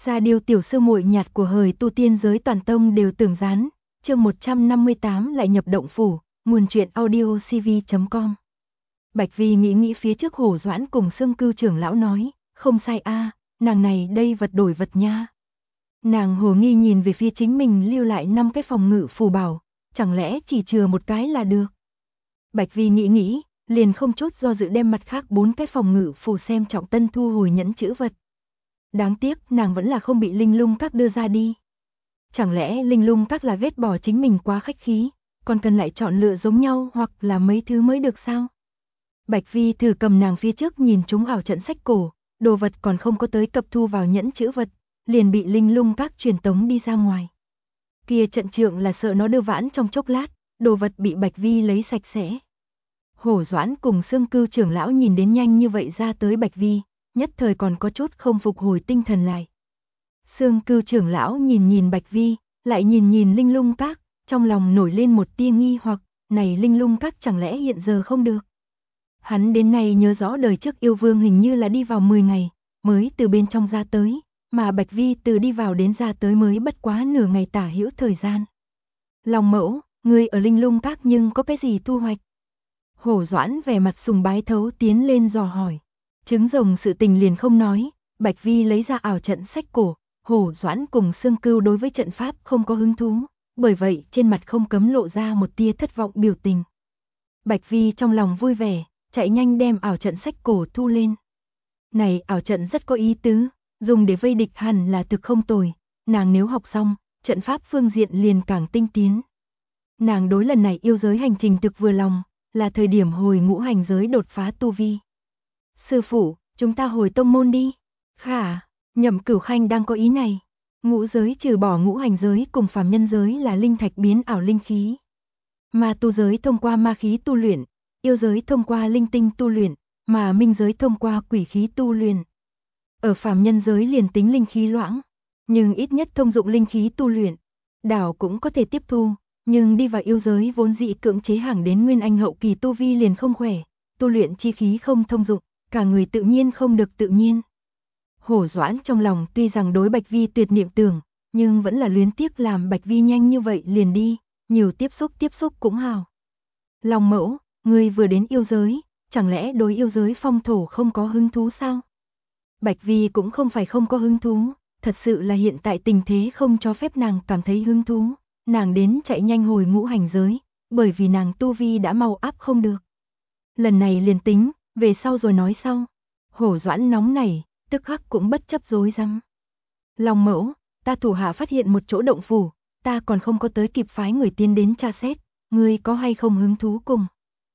Ra điều tiểu sư muội nhạt của hời tu tiên giới toàn tông đều tưởng gián, chương 158 lại nhập động phủ, nguồn truyện audio cv.com. Bạch Vi nghĩ phía trước Hổ Doãn cùng Xương Cưu trưởng lão nói, không sai a, nàng này đây vật đổi vật nha. Nàng hồ nghi nhìn về phía chính mình lưu lại 5 cái phòng ngự phù bảo, chẳng lẽ chỉ chừa một cái là được. Bạch Vi nghĩ, liền không chốt do dự đem mặt khác 4 cái phòng ngự phù xem trọng tân thu hồi nhẫn chữ vật. Đáng tiếc nàng vẫn là không bị Linh Lung Các đưa ra đi. Chẳng lẽ Linh Lung Các là ghét bỏ chính mình quá khách khí, còn cần lại chọn lựa giống nhau hoặc là mấy thứ mới được sao? Bạch Vi thử cầm nàng phía trước nhìn chúng ảo trận sách cổ, đồ vật còn không có tới cập thu vào nhẫn chữ vật, liền bị Linh Lung Các truyền tống đi ra ngoài. Kia trận trượng là sợ nó đưa vãn trong chốc lát, đồ vật bị Bạch Vi lấy sạch sẽ. Hổ Doãn cùng Xương Cưu trưởng lão nhìn đến nhanh như vậy ra tới Bạch Vi, nhất thời còn có chút không phục hồi tinh thần lại. Xương Cưu trưởng lão nhìn Bạch Vi, lại nhìn Linh Lung Các, trong lòng nổi lên một tia nghi hoặc, này Linh Lung Các chẳng lẽ hiện giờ không được. Hắn đến nay nhớ rõ đời trước yêu vương hình như là đi vào 10 ngày, mới từ bên trong ra tới, mà Bạch Vi từ đi vào đến ra tới mới bất quá nửa ngày tả hữu thời gian. Long mẫu, ngươi ở Linh Lung Các nhưng có cái gì thu hoạch? Hổ Doãn vẻ mặt sùng bái thấu tiến lên dò hỏi. Trứng rồng sự tình liền không nói, Bạch Vi lấy ra ảo trận sách cổ, Hổ Doãn cùng Xương Cưu đối với trận pháp không có hứng thú, bởi vậy trên mặt không cấm lộ ra một tia thất vọng biểu tình. Bạch Vi trong lòng vui vẻ, chạy nhanh đem ảo trận sách cổ thu lên. Này ảo trận rất có ý tứ, dùng để vây địch hẳn là thực không tồi, nàng nếu học xong, trận pháp phương diện liền càng tinh tiến. Nàng đối lần này yêu giới hành trình thực vừa lòng, là thời điểm hồi ngũ hành giới đột phá tu vi. Sư phụ, chúng ta hồi tông môn đi. Khả, Nhậm Cửu Khanh đang có ý này. Ngũ giới trừ bỏ ngũ hành giới cùng phàm nhân giới là linh thạch biến ảo linh khí. Mà tu giới thông qua ma khí tu luyện, yêu giới thông qua linh tinh tu luyện, mà minh giới thông qua quỷ khí tu luyện. Ở phàm nhân giới liền tính linh khí loãng, nhưng ít nhất thông dụng linh khí tu luyện, đảo cũng có thể tiếp thu, nhưng đi vào yêu giới vốn dị cưỡng chế hàng đến nguyên anh hậu kỳ tu vi liền không khỏe, tu luyện chi khí không thông dụng, cả người tự nhiên không được tự nhiên. Hổ Doãn trong lòng tuy rằng đối Bạch Vi tuyệt niệm tưởng, nhưng vẫn là luyến tiếc làm Bạch Vi nhanh như vậy liền đi, nhiều tiếp xúc cũng hào. Long mẫu, ngươi vừa đến yêu giới, chẳng lẽ đối yêu giới phong thổ không có hứng thú sao? Bạch Vi cũng không phải không có hứng thú, thật sự là hiện tại tình thế không cho phép nàng cảm thấy hứng thú, nàng đến chạy nhanh hồi ngũ hành giới, bởi vì nàng tu vi đã mau áp không được. Lần này liền tính, về sau rồi nói sau. Hổ Doãn nóng nảy, tức khắc cũng bất chấp rối rắm. Long mẫu, ta thủ hạ phát hiện một chỗ động phủ, ta còn không có tới kịp phái người tiến đến tra xét, ngươi có hay không hứng thú cùng?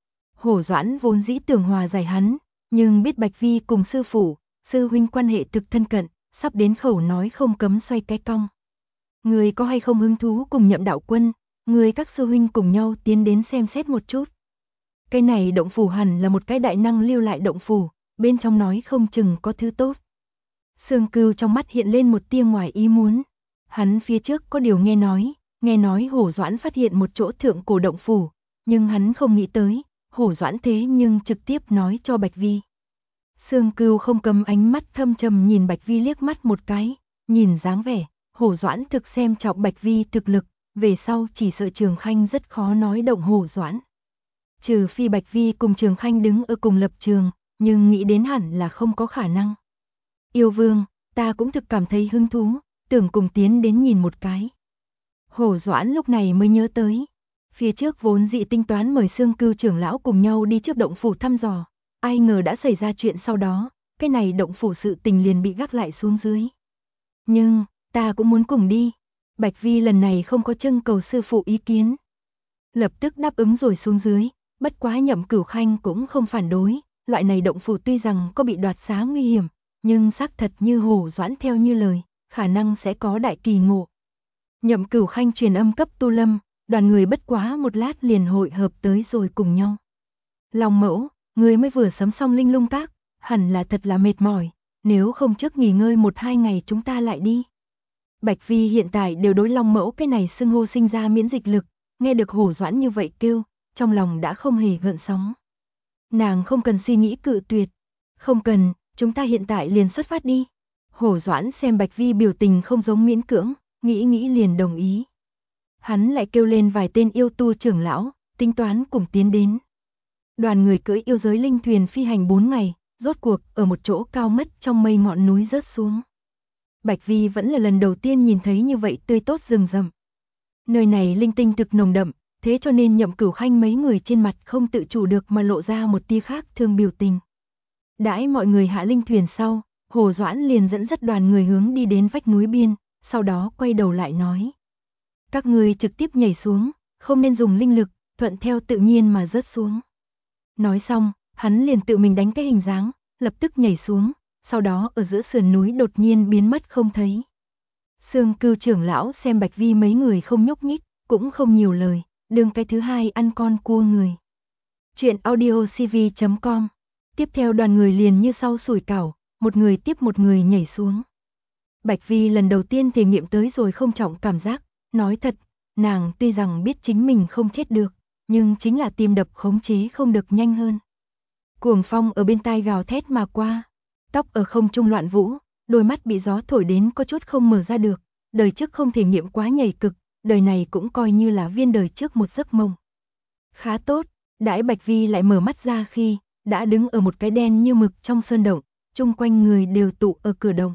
Hổ Doãn vốn dĩ tưởng hòa giải hắn, nhưng biết Bạch Vi cùng sư phụ, sư huynh quan hệ thực thân cận, sắp đến khẩu nói không cấm xoay cái cong. Ngươi có hay không hứng thú cùng Nhậm đạo quân, ngươi các sư huynh cùng nhau tiến đến xem xét một chút. Cái này động phủ hẳn là một cái đại năng lưu lại động phủ, bên trong nói không chừng có thứ tốt. Xương Cưu trong mắt hiện lên một tia ngoài ý muốn. Hắn phía trước có điều nghe nói Hổ Doãn phát hiện một chỗ thượng cổ động phủ, nhưng hắn không nghĩ tới, Hổ Doãn thế nhưng trực tiếp nói cho Bạch Vi. Xương Cưu không cấm ánh mắt thâm trầm nhìn Bạch Vi liếc mắt một cái, nhìn dáng vẻ, Hổ Doãn thực xem trọng Bạch Vi thực lực, về sau chỉ sợ Trường Khanh rất khó nói động Hổ Doãn. Trừ phi Bạch Vi cùng Trường Khanh đứng ở cùng lập trường, nhưng nghĩ đến hẳn là không có khả năng. Yêu vương, ta cũng thực cảm thấy hứng thú, tưởng cùng tiến đến nhìn một cái. Hổ Doãn lúc này mới nhớ tới. Phía trước vốn dị tính toán mời Xương Cưu trưởng lão cùng nhau đi trước động phủ thăm dò. Ai ngờ đã xảy ra chuyện sau đó, cái này động phủ sự tình liền bị gác lại xuống dưới. Nhưng, ta cũng muốn cùng đi. Bạch Vi lần này không có trưng cầu sư phụ ý kiến. Lập tức đáp ứng rồi xuống dưới, bất quá Nhậm Cửu Khanh cũng không phản đối. Loại này động phủ tuy rằng có bị đoạt xá nguy hiểm, nhưng xác thật như Hổ Doãn theo như lời, khả năng sẽ có đại kỳ ngộ. Nhậm Cửu Khanh truyền âm cấp Tu Lâm, đoàn người bất quá một lát liền hội hợp tới rồi cùng nhau. Long mẫu, người mới vừa sắm xong Linh Lung Các, hẳn là thật là mệt mỏi, nếu không trước nghỉ ngơi 1-2 ngày chúng ta lại đi. Bạch Vi hiện tại đều đối Long mẫu cái này xưng hô sinh ra miễn dịch lực, nghe được Hổ Doãn như vậy kêu, trong lòng đã không hề gợn sóng. Nàng không cần suy nghĩ cự tuyệt, không cần, chúng ta hiện tại liền xuất phát đi. Hổ Doãn xem Bạch Vi biểu tình không giống miễn cưỡng, nghĩ nghĩ liền đồng ý. Hắn lại kêu lên vài tên yêu tu trưởng lão, tính toán cùng tiến đến. Đoàn người cưỡi yêu giới linh thuyền phi hành 4 ngày, rốt cuộc ở một chỗ cao mất trong mây ngọn núi rớt xuống. Bạch Vi vẫn là lần đầu tiên nhìn thấy như vậy tươi tốt rừng rậm. Nơi này linh tinh thực nồng đậm, thế cho nên Nhậm Cửu Khanh mấy người trên mặt không tự chủ được mà lộ ra một tia khác thương biểu tình. Đãi mọi người hạ linh thuyền sau, Hồ Doãn liền dẫn dắt đoàn người hướng đi đến vách núi biên, sau đó quay đầu lại nói. Các người trực tiếp nhảy xuống, không nên dùng linh lực, thuận theo tự nhiên mà rớt xuống. Nói xong, hắn liền tự mình đánh cái hình dáng, lập tức nhảy xuống, sau đó ở giữa sườn núi đột nhiên biến mất không thấy. Sương Cưu trưởng lão xem Bạch Vi mấy người không nhúc nhích, cũng không nhiều lời, đương cái thứ hai ăn con cua người. Chuyện audiocv.com. Tiếp theo đoàn người liền như sau sủi cảo, một người tiếp một người nhảy xuống. Bạch Vi lần đầu tiên thể nghiệm tới rồi không trọng cảm giác, nói thật, nàng tuy rằng biết chính mình không chết được, nhưng chính là tim đập khống chế không được nhanh hơn. Cuồng phong ở bên tai gào thét mà qua, tóc ở không trung loạn vũ, đôi mắt bị gió thổi đến có chút không mở ra được, đời trước không thể nghiệm quá nhảy cực, đời này cũng coi như là viên đời trước một giấc mộng. Khá tốt, đãi Bạch Vi lại mở mắt ra khi, đã đứng ở một cái đen như mực trong sơn động, chung quanh người đều tụ ở cửa động.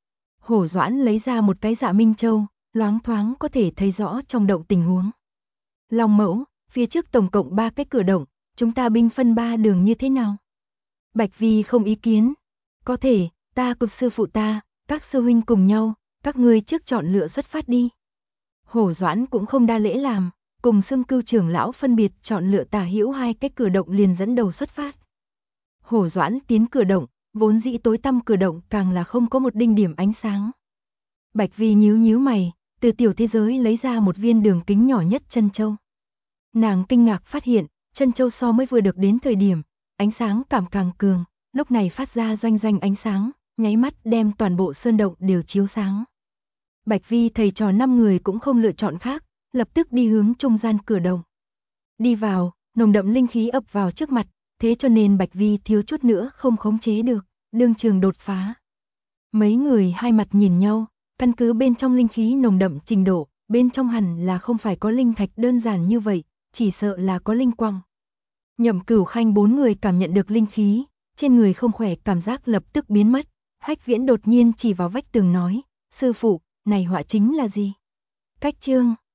Hổ Doãn lấy ra một cái Dạ Minh Châu, loáng thoáng có thể thấy rõ trong động tình huống. Long Mẫu, phía trước tổng cộng 3 cái cửa động, chúng ta binh phân 3 đường như thế nào? Bạch Vi không ý kiến. Có thể, ta cùng sư phụ ta, các sư huynh cùng nhau, các ngươi trước chọn lựa xuất phát đi. Hổ Doãn cũng không đa lễ làm, cùng Sương Cưu trưởng lão phân biệt chọn lựa tả hữu 2 cái cửa động liền dẫn đầu xuất phát. Hổ Doãn tiến cửa động, vốn dĩ tối tăm cửa động càng là không có một đinh điểm ánh sáng. Bạch Vi nhíu nhíu mày, từ tiểu thế giới lấy ra một viên đường kính nhỏ nhất chân châu. Nàng kinh ngạc phát hiện, chân châu so mới vừa được đến thời điểm, ánh sáng cảm càng cường, lúc này phát ra doanh doanh ánh sáng, nháy mắt đem toàn bộ sơn động đều chiếu sáng. Bạch Vi thầy trò 5 người cũng không lựa chọn khác, lập tức đi hướng trung gian cửa động. Đi vào, nồng đậm linh khí ập vào trước mặt, thế cho nên Bạch Vi thiếu chút nữa không khống chế được, đương trường đột phá. Mấy người hai mặt nhìn nhau, căn cứ bên trong linh khí nồng đậm trình độ, bên trong hẳn là không phải có linh thạch đơn giản như vậy, chỉ sợ là có linh quang. Nhậm Cửu Khanh 4 người cảm nhận được linh khí, trên người không khỏe cảm giác lập tức biến mất. Hách Viễn đột nhiên chỉ vào vách tường nói, sư phụ, này họa chính là gì? Cách chương